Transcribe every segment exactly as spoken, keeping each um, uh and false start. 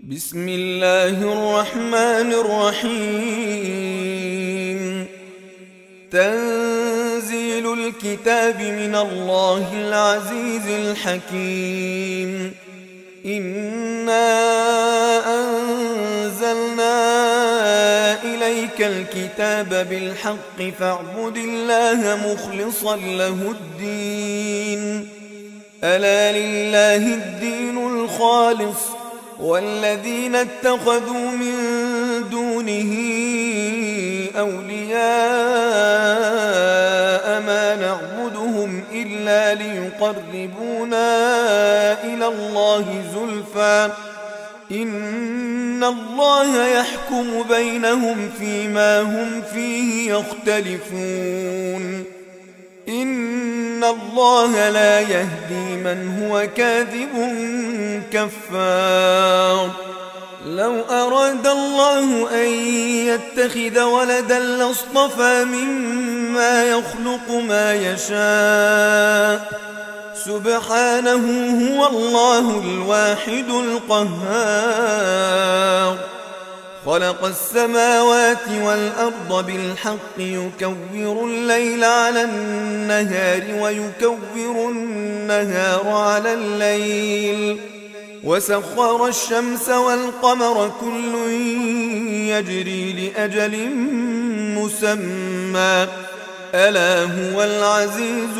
بسم الله الرحمن الرحيم. تنزيل الكتاب من الله العزيز الحكيم. إنا أنزلنا إليك الكتاب بالحق فاعبد الله مخلصا له الدين. ألا لله الدين الخالص والذين اتخذوا من دونه أولياء ما نعبدهم إلا ليقربونا إلى الله زلفى إن الله يحكم بينهم فيما هم فيه يختلفون. إن الله لا يهدي من هو كاذب كفار. لو أراد الله أن يتخذ ولدا لاصطفى مما يخلق ما يشاء سبحانه هو الله الواحد القهار. خلق السماوات والأرض بالحق يكور الليل على النهار ويكور النهار على الليل وسخر الشمس والقمر كل يجري لأجل مسمى ألا هو العزيز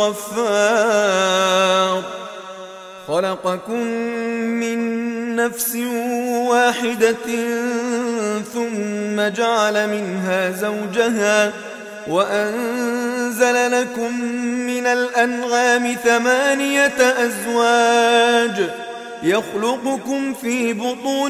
الغفار. خلقكم من نفس واحدة ثم جعل منها زوجها وأنزل لكم من الأنعام ثمانية أزواج يخلقكم في بطون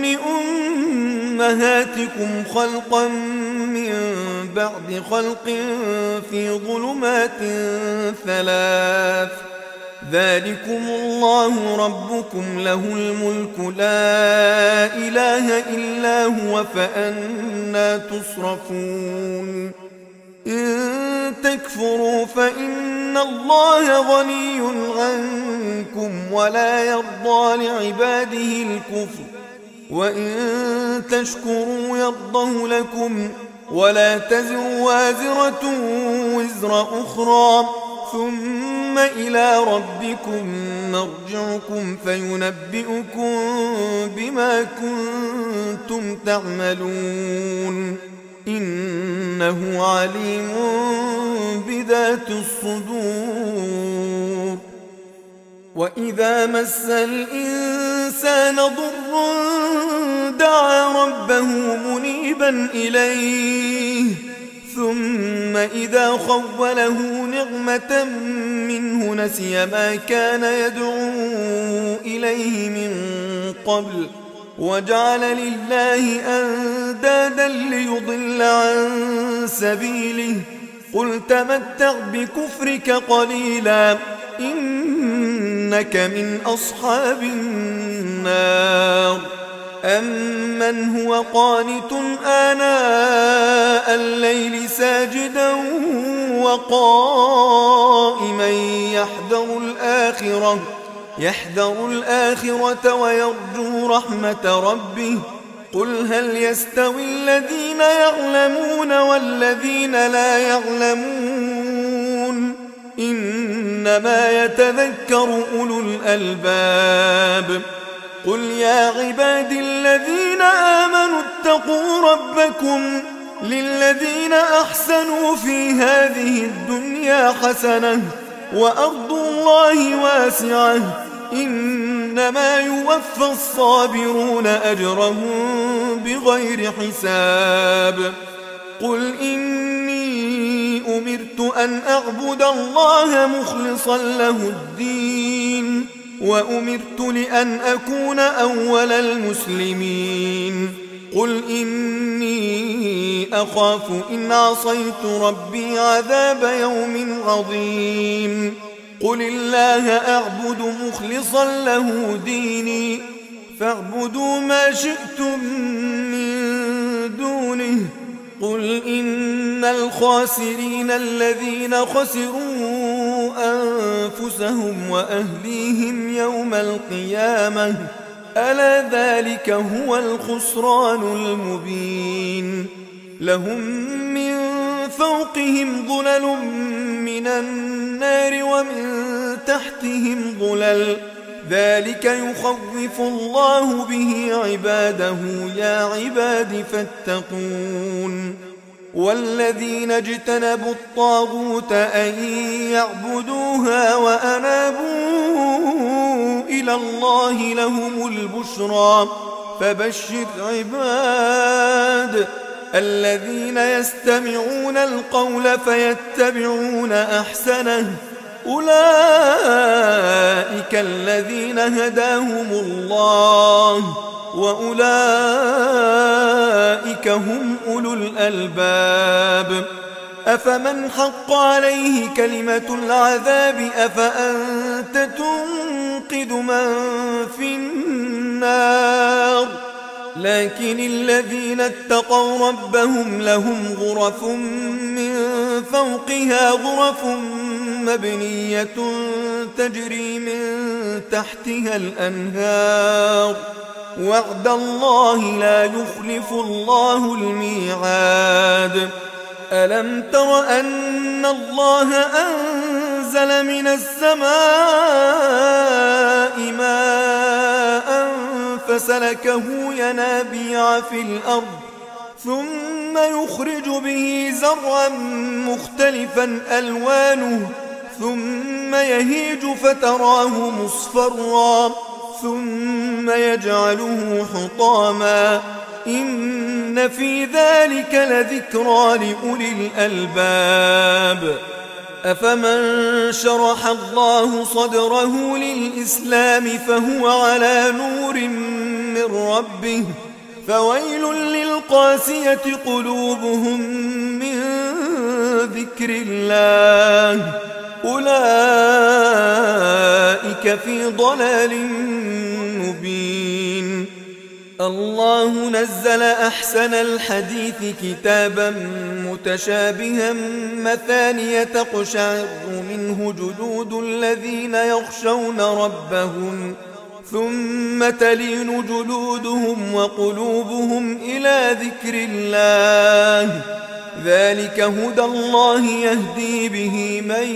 أمهاتكم خلقا من بعد خلق في ظلمات ثلاث ذلكم الله ربكم له الملك لا إله إلا هو فأنى تصرفون. إن تكفروا فإن الله غني عنكم ولا يرضى لعباده الكفر وإن تشكروا يرضه لكم ولا تزر وازرة وزر أخرى ثم إلى ربكم مرجعكم فينبئكم بما كنتم تعملون. إنه عليم بذات الصدور. وإذا مس الإنسان ضر دعا ربه منيبا إليه ثم إذا خوله نعمة منه نسي ما كان يدعو إليه من قبل وجعل لله أندادا ليضل عن سبيله قل تمتع بكفرك قليلا إنك من أصحاب النار. أمن هو قانت آناء الليل ساجدا وقائما يحذر الآخرة يحذر الآخرة ويرجو رحمة ربه قل هل يستوي الذين يعلمون والذين لا يعلمون إنما يتذكر أولو الألباب. قل يا عبادي الذين آمنوا اتقوا ربكم للذين أحسنوا في هذه الدنيا حسنة وأرض الله واسعة إنما يوفى الصابرون أجرهم بغير حساب. قل إني أمرت أن أعبد الله مخلصا له الدين وأمرت لأن أكون أول المسلمين. قل إني أخاف إن عصيت ربي عذاب يوم عظيم. قل الله أعبد مخلصا له ديني فاعبدوا ما شئتم من دونه. قل إن الخاسرين الذين خسروا أنفسهم وأهليهم يوم القيامة ألا ذلك هو الخسران المبين لهم من فوقهم ظلل من النار ومن تحتهم ظلل ذلك يخوف الله به عباده يا عباد فاتقون والذين اجتنبوا الطاغوت أن يعبدوها وأنابوا إلى الله لهم البشرى فبشر عباد الذين يستمعون القول فيتبعون أحسنه أولئك الذين هداهم الله وأولئك هم أولو الألباب أفمن حق عليه كلمة العذاب أفأنت تنقذ من في النار لكن الذين اتقوا ربهم لهم غرف من فوقها غرف مبنية تجري من تحتها الأنهار وعد الله لا يخلف الله الميعاد ألم تر أن الله أنزل من السماء ماء فسلكه ينابيع في الأرض ثم يخرج به زرعا مختلفا ألوانه ثم يهيج فتراه مصفرا ثم يجعله حطاما إن في ذلك لذكرى لأولي الألباب أفمن شرح الله صدره للإسلام فهو على نور من ربه فويل للقاسية قلوبهم من ذكر الله أولئك في ضلال مبين الله نزل أحسن الحديث كتابا متشابها مثانية تقشعر منه جلود الذين يخشون ربهم ثم تلين جلودهم وقلوبهم إلى ذكر الله ذلك هدى الله يهدي به من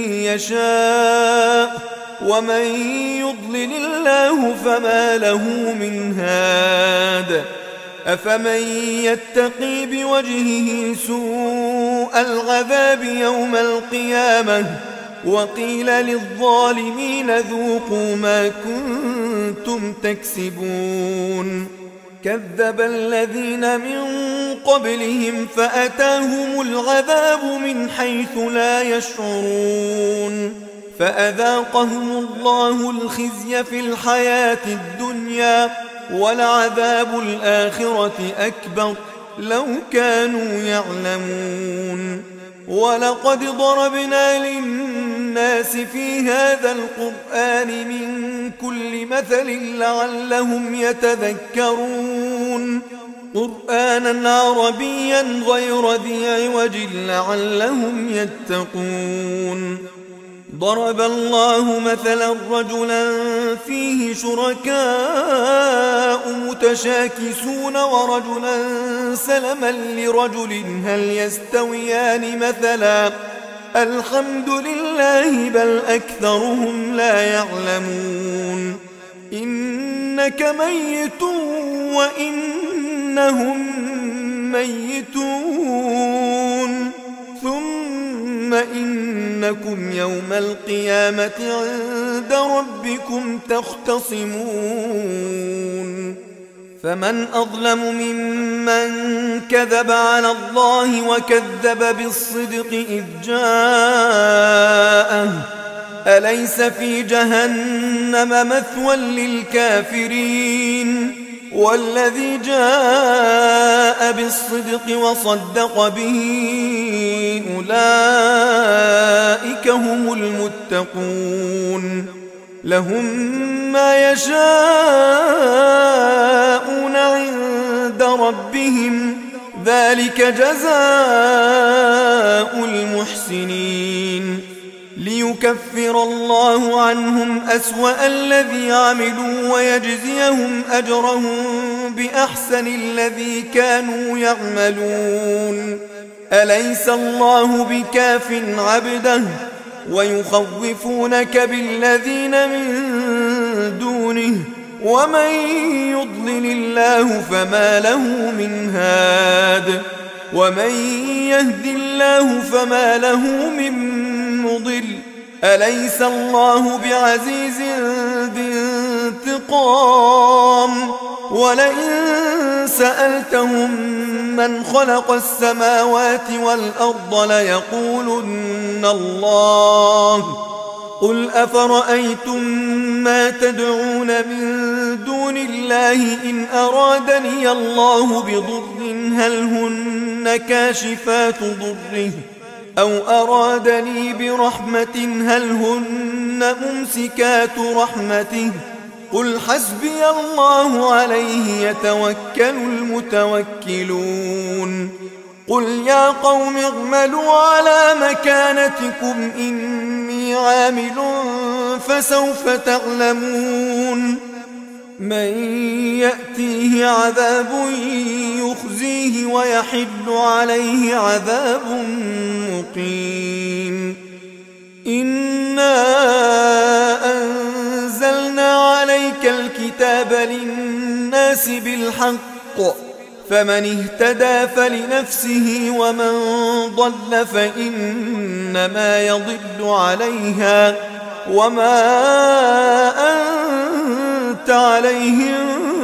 يشاء ومن يضلل الله فما له من هاد أفمن يتقي بوجهه سوء العذاب يوم القيامة وقيل للظالمين ذوقوا ما كنتم تكسبون كذب الذين من قبلهم فأتاهم العذاب من حيث لا يشعرون فأذاقهم الله الخزي في الحياة الدنيا ولعذاب الآخرة أكبر لو كانوا يعلمون ولقد ضربنا للناس في هذا القرآن من كل مثل لعلهم يتذكرون قرآنا عربيا غير ذي عوج لعلهم يتقون ضرب الله مثلا رجلا فيه شركاء متشاكسون ورجلا سلما لرجل هل يستويان مثلا الحمد لله بل أكثرهم لا يعلمون إنك ميت وإنهم ميتون ثم إنكم يوم القيامة عند ربكم تختصمون فمن أظلم ممن كذب على الله وكذب بالصدق إذ جاءه أليس في جهنم مثوى للكافرين والذي جاء بالصدق وصدق به أولئك هم المتقون لهم ما يشاءون عند ربهم ذلك جزاء المحسنين ليكفر الله عنهم أسوأ الذي عملوا ويجزيهم أجرهم بأحسن الذي كانوا يعملون. أليس الله بكاف عبده ويخوفونك بالذين من دونه ومن يضلل الله فما له من هاد ومن يهد الله فما له من مضل. أليس الله بعزيز ذي انتقام؟ ولئن سألتهم من خلق السماوات والأرض ليقولن الله. قل أفرأيتم ما تدعون من دون الله إن أرادني الله بضر هل هن كاشفات ضره أو أرادني برحمة هل هن ممسكات رحمته؟ قل حسبي الله عليه يتوكل المتوكلون. قل يا قوم اعملوا على مكانتكم إني عامل فسوف تعلمون من يأتيه عذاب يخزيه ويحل عليه عذاب مقيم. إنا أنزلنا عليك الكتاب للناس بالحق فمن اهتدى فلنفسه ومن ضل فإنما يضل عليها وما أنت عليهم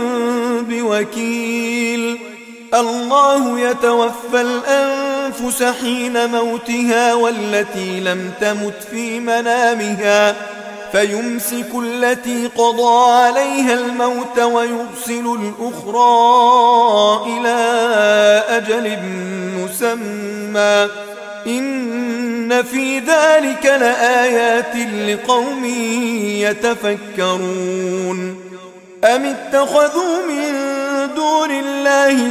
بوكيل. الله يتوفى الأنفس حين موتها والتي لم تمت في منامها فيمسك التي قضى عليها الموت ويرسل الأخرى إلى أجل مسمى إن في ذلك لآيات لقوم يتفكرون. أم اتخذوا من دون الله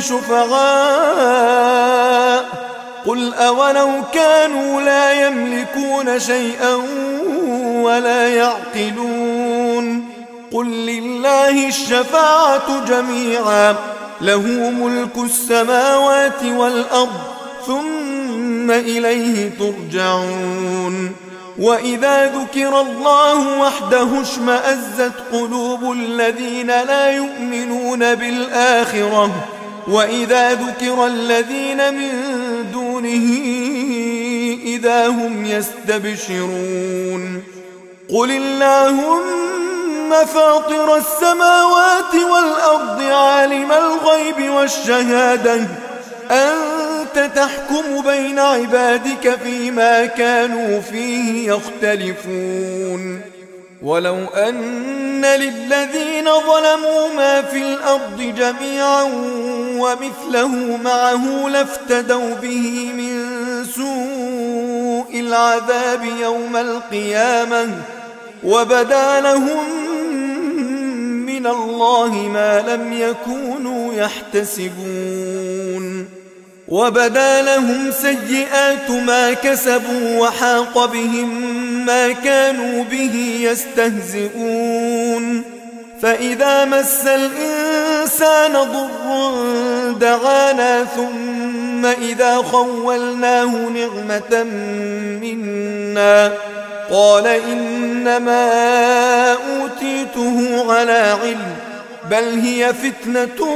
شفعاء قل أولو كانوا لا يملكون شيئا ولا يعقلون. قل لله الشفاعة جميعا له ملك السماوات والأرض ثم إليه ترجعون. وإذا ذكر الله وحده اشمأزت قلوب الذين لا يؤمنون بالآخرة وإذا ذكر الذين من دونه إذا هم يستبشرون. قل اللهم فاطر السماوات والأرض عالم الغيب والشهادة أنت تحكم بين عبادك فيما كانوا فيه يختلفون. ولو أن للذين ظلموا ما في الأرض جميعا ومثله معه لافتدوا به من سوء العذاب يوم القيامة وبدا لهم من الله ما لم يكونوا يحتسبون. وبدا لهم سيئات ما كسبوا وحاق بهم ما كانوا به يستهزئون. فإذا مس الإنسان ضر دعانا ثم إذا خولناه نعمة منا قال إنما أوتيته على علم بل هي فتنة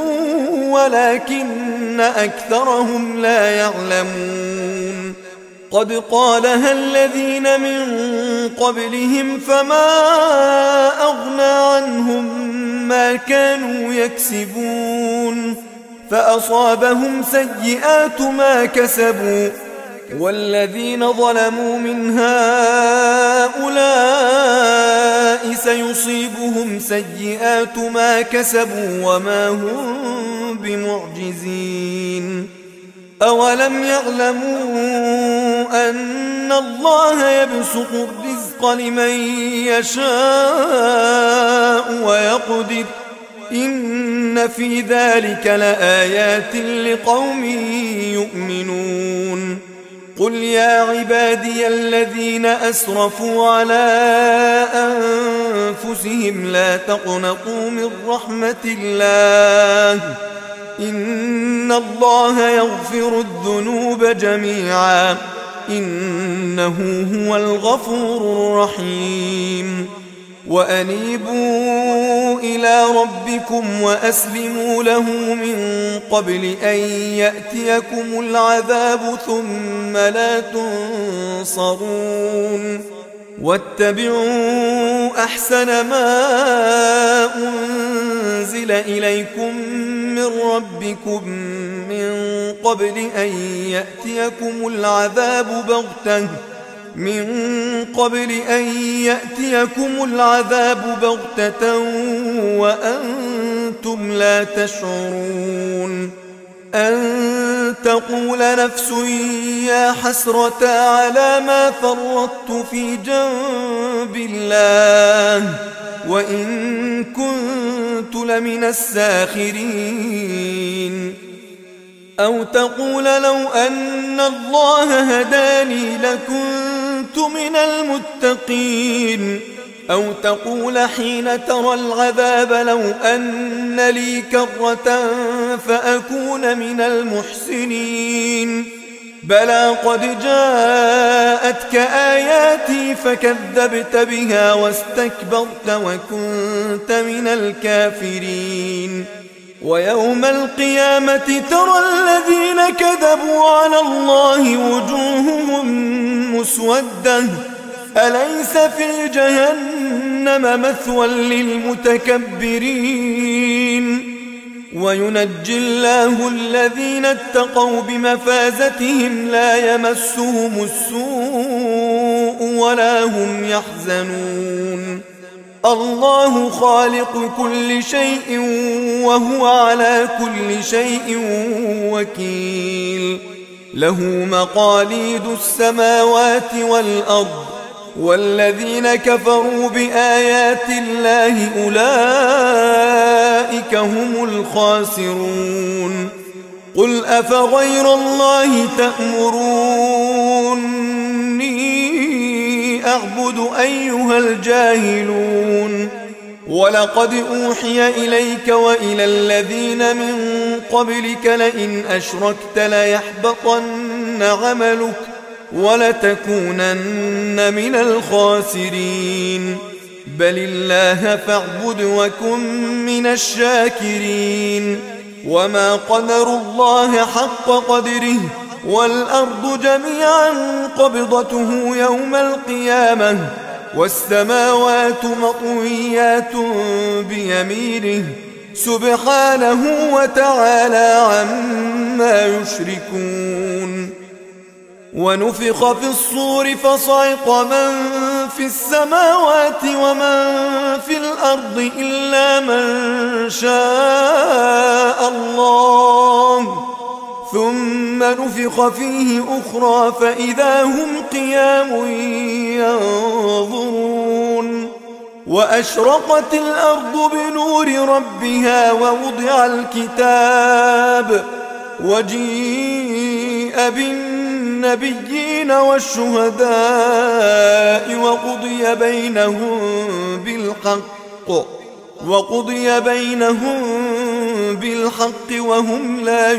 ولكن أكثرهم لا يعلمون. قد قالها الذين من قبلهم فما أغنى عنهم ما كانوا يكسبون فأصابهم سيئات ما كسبوا والذين ظلموا من هؤلاء سيصيبهم سيئات ما كسبوا وما هم بمعجزين. أولم يعلموا أن الله يبسط الرزق لمن يشاء ويقدر إن في ذلك لآيات لقوم يؤمنون. قل يا عبادي الذين أسرفوا على أنفسهم لا تقنطوا من رحمة الله إن الله يغفر الذنوب جميعا إنه هو الغفور الرحيم وأنيبوا إلى ربكم وأسلموا له من قبل أن يأتيكم العذاب ثم لا تنصرون واتبعوا أحسن ما أنزل إليكم من ربكم من قبل أن يأتيكم العذاب بغتة من قبل أن يأتيكم العذاب بغتة وأنتم لا تشعرون أن تقول نفس يا حسرة على ما فرطت في جنب الله وإن كنت لمن الساخرين أو تقول لو أن الله هداني لكنت من المتقين أو تقول حين ترى العذاب لو أن لي كرة فأكون من المحسنين بلى قد جاءتك آياتي فكذبت بها واستكبرت وكنت من الكافرين ويوم القيامة ترى الذين كذبوا على الله وجوههم مسودة أليس في جهنم مثوى للمتكبرين وينجي الله الذين اتقوا بمفازتهم لا يمسهم السوء ولا هم يحزنون الله خالق كل شيء وهو على كل شيء وكيل له مقاليد السماوات والأرض والذين كفروا بآيات الله أولئك هم الخاسرون قل أفغير الله تأمروني أعبد أيها الجاهلون ولقد أوحي إليك وإلى الذين من قبلك لئن أشركت ليحبطن عملك ولتكونن من الخاسرين بل الله فاعبد وكن من الشاكرين وما قدروا الله حق قدره والأرض جميعا قبضته يوم القيامة والسماوات مطويات بيمينه سبحانه وتعالى عما يشركون ونفخ في الصور فصعق من في السماوات ومن في الأرض إلا من شاء الله ثم نفخ فيه أخرى فإذا هم قيام ينظرون وأشرقت الأرض بنور ربها ووضع الكتاب وجيء بالنبيين والشهداء وقضي بينهم بالحق وقضي بينهم بالحق وهم لا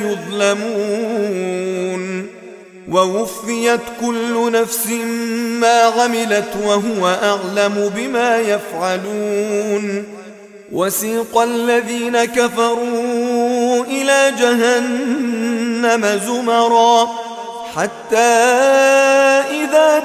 يظلمون ووفيت كل نفس ما عملت وهو أعلم بما يفعلون وسيق الذين كفروا إلى جهنم زمرا حتى إذا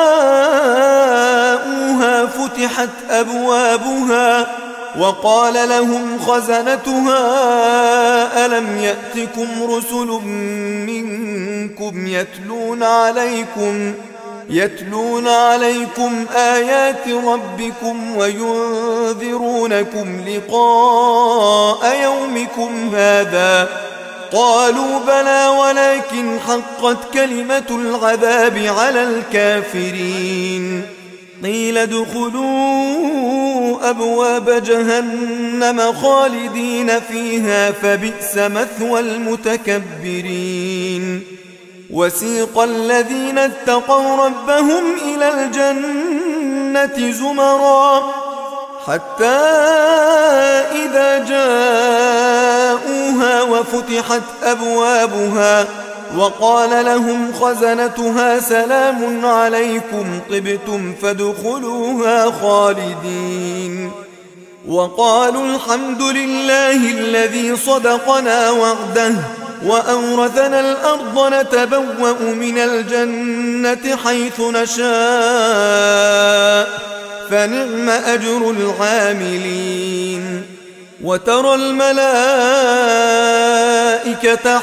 جاءوها فتحت أبوابها وقال لهم خزنتها ألم يأتكم رسل منكم يتلون عليكم يتلون عليكم آيات ربكم وينذرونكم لقاء يومكم هذا قالوا بلى ولكن حقت كلمة العذاب على الكافرين قيل ادخلوا أبواب جهنم خالدين فيها فبئس مثوى المتكبرين وسيق الذين اتقوا ربهم إلى الجنة زمرا حتى إذا جاءوها وفتحت أبوابها وقال لهم خزنتها سلام عليكم طبتم فادخلوها خالدين وقالوا الحمد لله الذي صدقنا وعده وأورثنا الأرض نتبوأ من الجنة حيث نشاء فنعم أجر العاملين وترى الملائكة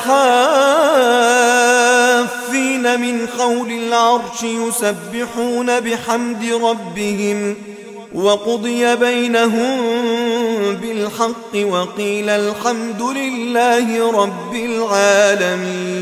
حافين من حول العرش يسبحون بحمد ربهم وقضي بينهم بالحق وقيل الحمد لله رب العالمين.